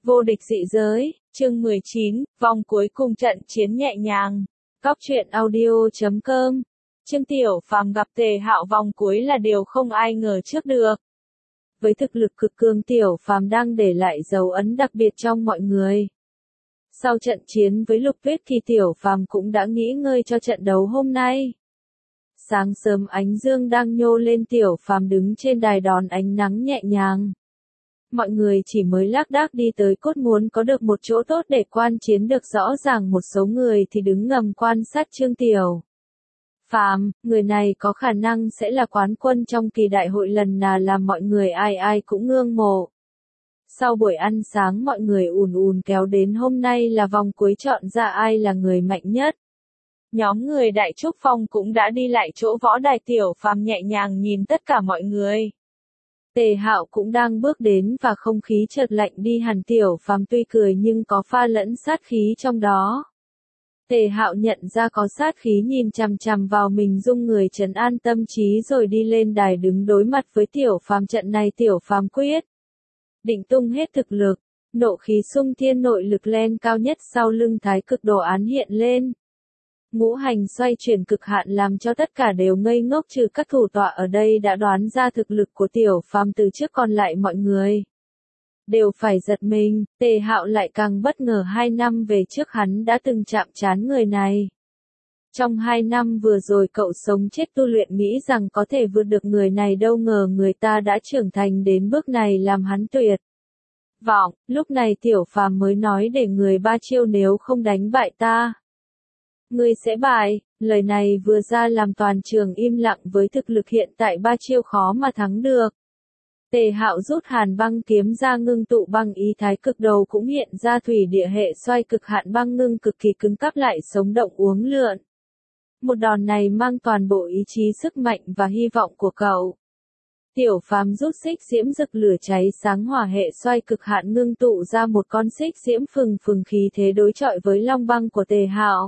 Vô địch dị giới, chương 19, vòng cuối cùng trận chiến nhẹ nhàng. Góc truyện audio.com. Trương Tiểu Phàm gặp Tề Hạo vòng cuối là điều không ai ngờ trước được. Với thực lực cực cường, Tiểu Phàm đang để lại dấu ấn đặc biệt trong mọi người. Sau trận chiến với Lục Tuyết thì Tiểu Phàm cũng đã nghỉ ngơi cho trận đấu hôm nay. Sáng sớm ánh dương đang nhô lên, Tiểu Phàm đứng trên đài đón ánh nắng nhẹ nhàng. Mọi người chỉ mới lác đác đi tới cốt muốn có được một chỗ tốt để quan chiến được rõ ràng, một số người thì đứng ngầm quan sát Trương Tiểu Phàm, người này có khả năng sẽ là quán quân trong kỳ đại hội lần nào, làm mọi người ai ai cũng ngưỡng mộ. Sau buổi ăn sáng, mọi người ùn kéo đến hôm nay là vòng cuối chọn ra ai là người mạnh nhất. Nhóm người Đại Trúc Phong cũng đã đi lại chỗ võ đài, Tiểu Phàm nhẹ nhàng nhìn tất cả mọi người. Tề Hạo cũng đang bước đến và không khí chợt lạnh đi hẳn. Tiểu Phàm tuy cười nhưng có pha lẫn sát khí trong đó. Tề Hạo nhận ra có sát khí, nhìn chằm chằm vào mình, dung người trấn an tâm trí rồi đi lên đài đứng đối mặt với Tiểu Phàm. Trận này Tiểu Phàm quyết định tung hết thực lực, nộ khí xung thiên, nội lực lên cao nhất, sau lưng thái cực đồ án hiện lên. Ngũ hành xoay chuyển cực hạn làm cho tất cả đều ngây ngốc, trừ các thủ tọa ở đây đã đoán ra thực lực của Tiểu Phàm từ trước, còn lại mọi người đều phải giật mình. Tề Hạo lại càng bất ngờ, 2 năm về trước hắn đã từng chạm trán người này. Trong 2 năm vừa rồi cậu sống chết tu luyện, nghĩ rằng có thể vượt được người này, đâu ngờ người ta đã trưởng thành đến bước này, làm hắn tuyệt vọng. Lúc này Tiểu Phàm mới nói, để người 3 chiêu, nếu không đánh bại ta, ngươi sẽ bại. Lời này vừa ra làm toàn trường im lặng, với thực lực hiện tại 3 chiêu khó mà thắng được. Tề Hạo rút Hàn Băng kiếm ra, ngưng tụ băng ý, thái cực đầu cũng hiện ra, thủy địa hệ xoay cực hạn, băng ngưng cực kỳ cứng cáp lại sống động uốn lượn. Một đòn này mang toàn bộ ý chí, sức mạnh và hy vọng của cậu. Tiểu Phàm rút xích diễm rực lửa cháy sáng, hỏa hệ xoay cực hạn, ngưng tụ ra một con xích diễm phừng phừng, khí thế đối chọi với long băng của Tề Hạo.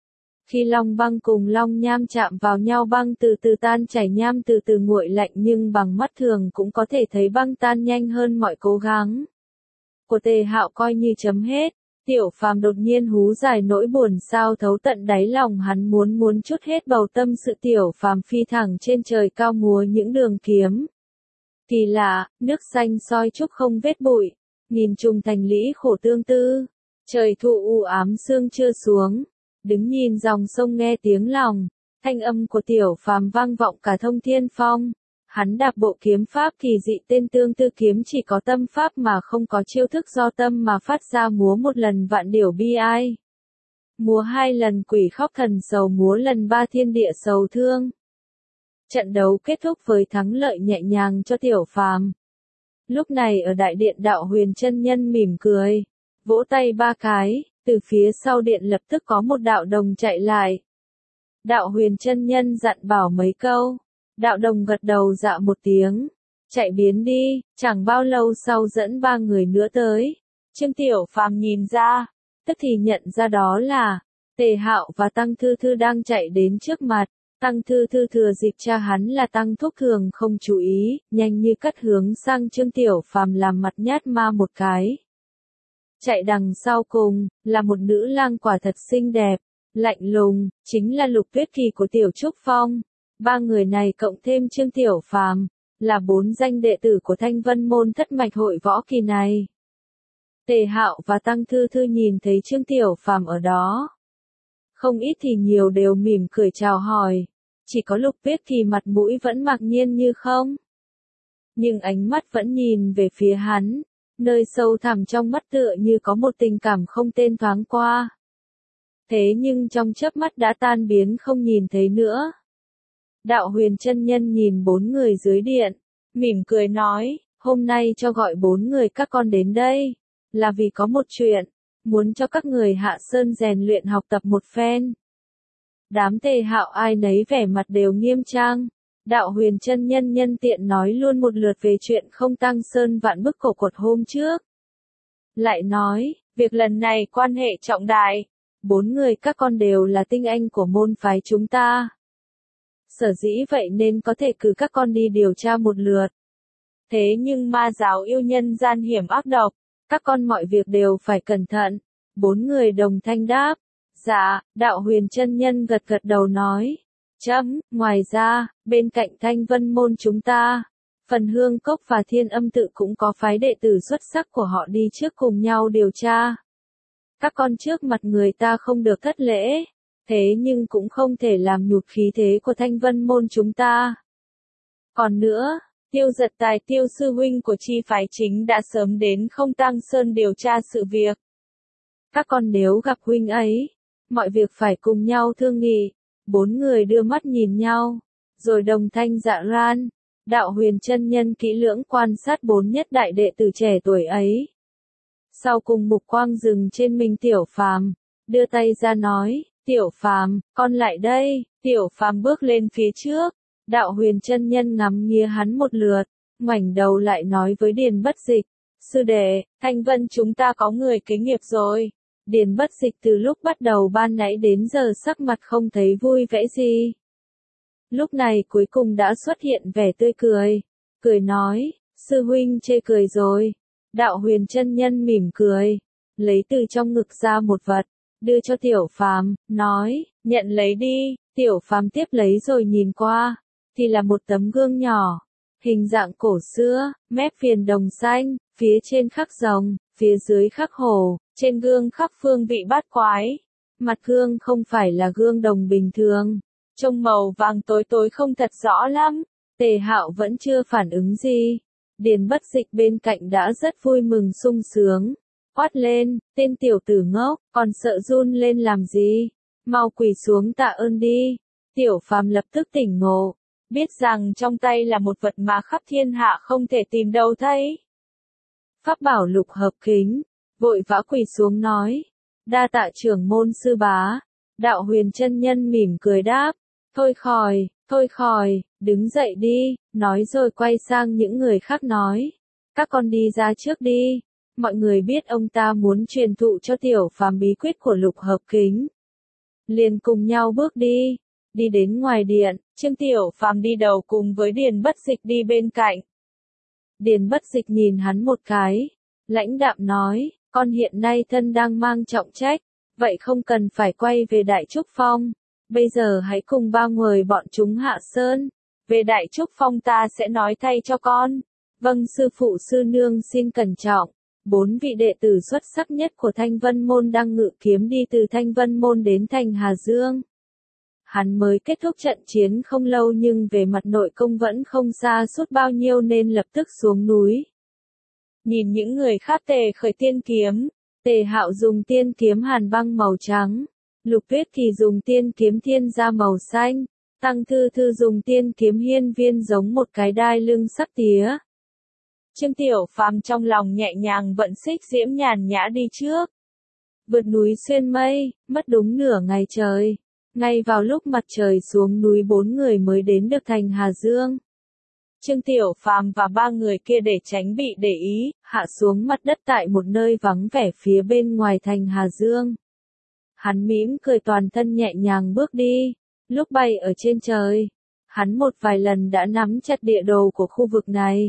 Khi long băng cùng long nham chạm vào nhau, băng từ từ tan chảy, nham từ từ nguội lạnh, nhưng bằng mắt thường cũng có thể thấy băng tan nhanh hơn mọi cố gắng của Tề Hạo, coi như chấm hết. Tiểu Phàm đột nhiên hú dài, nỗi buồn sao thấu tận đáy lòng hắn, muốn trút hết bầu tâm sự. Tiểu Phàm phi thẳng trên trời cao, múa những đường kiếm kỳ lạ, nước xanh soi trúc không vết bụi, nghìn trùng thành lũy khổ tương tư. Trời thu u ám, sương chưa xuống, đứng nhìn dòng sông nghe tiếng lòng. Thanh âm của Tiểu Phàm vang vọng cả thông thiên phong. Hắn đạp bộ kiếm pháp kỳ dị, tên Tương Tư kiếm, chỉ có tâm pháp mà không có chiêu thức, do tâm mà phát ra, múa một lần vạn điểu bi ai, múa 2 lần quỷ khóc thần sầu, múa lần 3 thiên địa sầu thương. Trận đấu kết thúc với thắng lợi nhẹ nhàng cho Tiểu Phàm. Lúc này ở đại điện, Đạo Huyền chân nhân mỉm cười, vỗ tay 3 cái, từ phía sau điện lập tức có một đạo đồng chạy lại. Đạo Huyền chân nhân dặn bảo mấy câu, đạo đồng gật đầu dạ một tiếng, chạy biến đi. Chẳng bao lâu sau dẫn 3 người nữa tới. Trương Tiểu Phàm nhìn ra, tức thì nhận ra đó là Tề Hạo và Tăng Thư Thư đang chạy đến trước mặt. Tăng Thư Thư thừa dịp cha hắn là Tăng Thúc thường không chú ý, nhanh như cắt hướng sang Trương Tiểu Phàm, làm mặt nhát ma một cái. Chạy đằng sau cùng là một nữ lang quả thật xinh đẹp, lạnh lùng, chính là Lục Tuyết Kỳ của Tiểu Trúc Phong. 3 người này cộng thêm Trương Tiểu Phàm là 4 danh đệ tử của Thanh Vân môn thất mạch hội võ kỳ này. Tề Hạo và Tăng Thư Thư nhìn thấy Trương Tiểu Phàm ở đó, không ít thì nhiều đều mỉm cười chào hỏi. Chỉ có Lục Tuyết Kỳ mặt mũi vẫn mặc nhiên như không, nhưng ánh mắt vẫn nhìn về phía hắn, nơi sâu thẳm trong mắt tựa như có một tình cảm không tên thoáng qua. Thế nhưng trong chớp mắt đã tan biến, không nhìn thấy nữa. Đạo Huyền chân nhân nhìn 4 người dưới điện, mỉm cười nói, hôm nay cho gọi 4 người các con đến đây, là vì có một chuyện, muốn cho các người hạ sơn rèn luyện học tập một phen. Đám Tề Hạo ai nấy vẻ mặt đều nghiêm trang. Đạo Huyền chân nhân nhân tiện nói luôn một lượt về chuyện không tăng sơn vạn bức cổ cột hôm trước. Lại nói, việc lần này quan hệ trọng đại, 4 người các con đều là tinh anh của môn phái chúng ta. Sở dĩ vậy nên có thể cử các con đi điều tra một lượt. Thế nhưng ma giáo yêu nhân gian hiểm ác độc, Các con mọi việc đều phải cẩn thận. Bốn người đồng thanh đáp. Dạ, đạo huyền chân nhân gật gật đầu nói. Chấm, ngoài ra, bên cạnh Thanh Vân môn chúng ta, Phần Hương Cốc và Thiên Âm tự cũng có phái đệ tử xuất sắc của họ đi trước cùng nhau điều tra. Các con trước mặt người ta không được thất lễ, thế nhưng cũng không thể làm nhụt khí thế của Thanh Vân môn chúng ta. Còn nữa, Tiêu Giật Tài Tiêu sư huynh của chi phái chính đã sớm đến Không Tang Sơn điều tra sự việc. Các con nếu gặp huynh ấy, mọi việc phải cùng nhau thương nghị. Bốn người đưa mắt nhìn nhau, rồi đồng thanh dạ ran. Đạo huyền chân nhân kỹ lưỡng quan sát bốn nhất đại đệ tử trẻ tuổi ấy. Sau cùng mục quang dừng trên mình Tiểu Phàm, đưa tay ra nói, Tiểu Phàm, con lại đây. Tiểu Phàm bước lên phía trước, đạo huyền chân nhân ngắm nghía hắn một lượt, ngoảnh đầu lại nói với Điền Bất Dịch, sư đệ, Thanh Vân chúng ta có người kế nghiệp rồi. Điền Bất Dịch từ lúc bắt đầu ban nãy đến giờ sắc mặt không thấy vui vẻ gì. Lúc này cuối cùng đã xuất hiện vẻ tươi cười, cười nói, sư huynh chê cười rồi. Đạo huyền chân nhân mỉm cười, lấy từ trong ngực ra một vật, đưa cho Tiểu Phàm, nói, nhận lấy đi. Tiểu Phàm tiếp lấy rồi nhìn qua, thì là một tấm gương nhỏ, hình dạng cổ xưa, mép viền đồng xanh, phía trên khắc rồng, phía dưới khắc hổ, trên gương khắc phương vị bát quái. Mặt gương không phải là gương đồng bình thường, trông màu vàng tối tối không thật rõ lắm. Tề Hạo vẫn chưa phản ứng gì. Điền Bất Dịch bên cạnh đã rất vui mừng sung sướng, quát lên, tên tiểu tử ngốc, còn sợ run lên làm gì, mau quỳ xuống tạ ơn đi. Tiểu Phàm lập tức tỉnh ngộ, biết rằng trong tay là một vật mà khắp thiên hạ không thể tìm đâu thấy. Pháp bảo Lục Hợp Kính, vội vã quỳ xuống nói, đa tạ trưởng môn sư bá. Đạo huyền chân nhân mỉm cười đáp, thôi khỏi, đứng dậy đi, nói rồi quay sang những người khác nói, các con đi ra trước đi. Mọi người biết ông ta muốn truyền thụ cho Tiểu Phàm bí quyết của Lục Hợp Kính, liền cùng nhau bước đi. Đi đến ngoài điện, Trương Tiểu Phàm đi đầu cùng với Điền Bất Dịch đi bên cạnh. Điền Bất Dịch nhìn hắn một cái, lãnh đạm nói, con hiện nay thân đang mang trọng trách, vậy không cần phải quay về Đại Trúc Phong. Bây giờ hãy cùng ba người bọn chúng hạ sơn. Về Đại Trúc Phong ta sẽ nói thay cho con. Vâng sư phụ sư nương xin cẩn trọng. Bốn vị đệ tử xuất sắc nhất của Thanh Vân Môn đang ngự kiếm đi từ Thanh Vân Môn đến thành Hà Dương. Hắn mới kết thúc trận chiến không lâu nhưng về mặt nội công vẫn không xa suốt bao nhiêu nên lập tức xuống núi. Nhìn những người khác tề khởi tiên kiếm, Tề Hạo dùng tiên kiếm hàn băng màu trắng, Lục Tuyết thì dùng tiên kiếm thiên gia màu xanh, Tăng Thư Thư dùng tiên kiếm hiên viên giống một cái đai lưng sắc tía. Trương Tiểu Phàm trong lòng nhẹ nhàng vận xích diễm nhàn nhã đi trước. Vượt núi xuyên mây, mất đúng nửa ngày trời. Ngay vào lúc mặt trời xuống núi bốn người mới đến được thành Hà Dương. Trương Tiểu Phàm và ba người kia để tránh bị để ý, hạ xuống mặt đất tại một nơi vắng vẻ phía bên ngoài thành Hà Dương. Hắn mỉm cười toàn thân nhẹ nhàng bước đi. Lúc bay ở trên trời, hắn một vài lần đã nắm chặt địa đồ của khu vực này.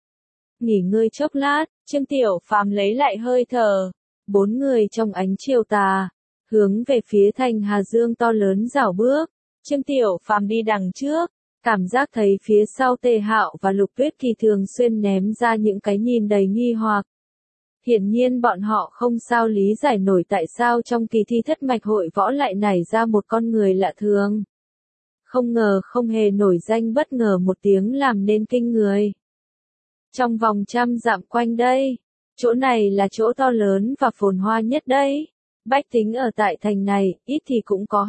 Nghỉ ngơi chốc lát, Trương Tiểu Phàm lấy lại hơi thở. Bốn người trong ánh chiều tà, hướng về phía thành Hà Dương to lớn rảo bước. Trương Tiểu Phàm đi đằng trước, cảm giác thấy phía sau Tề Hạo và Lục Tuyết Kỳ thường xuyên ném ra những cái nhìn đầy nghi hoặc. Hiển nhiên bọn họ không sao lý giải nổi tại sao trong kỳ thi thất mạch hội võ lại nảy ra một con người lạ thường. Không ngờ không hề nổi danh bất ngờ một tiếng làm nên kinh người. Trong vòng 100 dặm quanh đây, chỗ này là chỗ to lớn và phồn hoa nhất đấy. Bách tính ở tại thành này, ít thì cũng có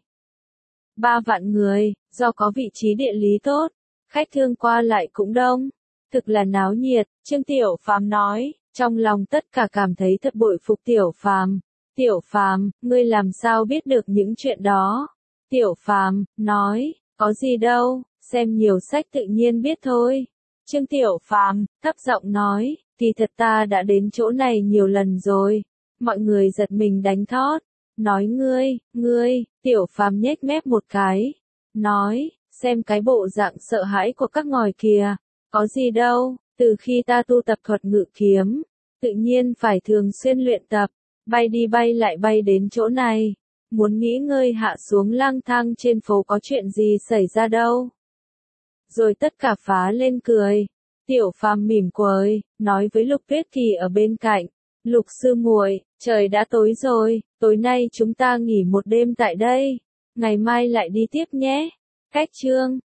2-3 vạn người, do có vị trí địa lý tốt, khách thương qua lại cũng đông. Thực là náo nhiệt, Trương Tiểu Phàm nói, trong lòng tất cả cảm thấy thật bội phục Tiểu Phàm. Tiểu Phàm, ngươi làm sao biết được những chuyện đó? Tiểu Phàm nói, có gì đâu, xem nhiều sách tự nhiên biết thôi. Trương Tiểu Phàm thấp giọng nói, thì thật ta đã đến chỗ này nhiều lần rồi. Mọi người giật mình đánh thót, nói ngươi, Tiểu Phàm nhếch mép một cái, nói, xem cái bộ dạng sợ hãi của các ngòi kìa, có gì đâu, từ khi ta tu tập thuật ngự kiếm, Tự nhiên phải thường xuyên luyện tập, bay đi bay lại bay đến chỗ này. Muốn nghỉ ngơi hạ xuống lang thang trên phố có chuyện gì xảy ra đâu. Rồi tất cả phá lên cười. Tiểu Phàm mỉm cười, nói với Lục Tuyết Kỳ ở bên cạnh. Lục sư muội, trời đã tối rồi, tối nay chúng ta nghỉ một đêm tại đây. Ngày mai lại đi tiếp nhé. Cách chương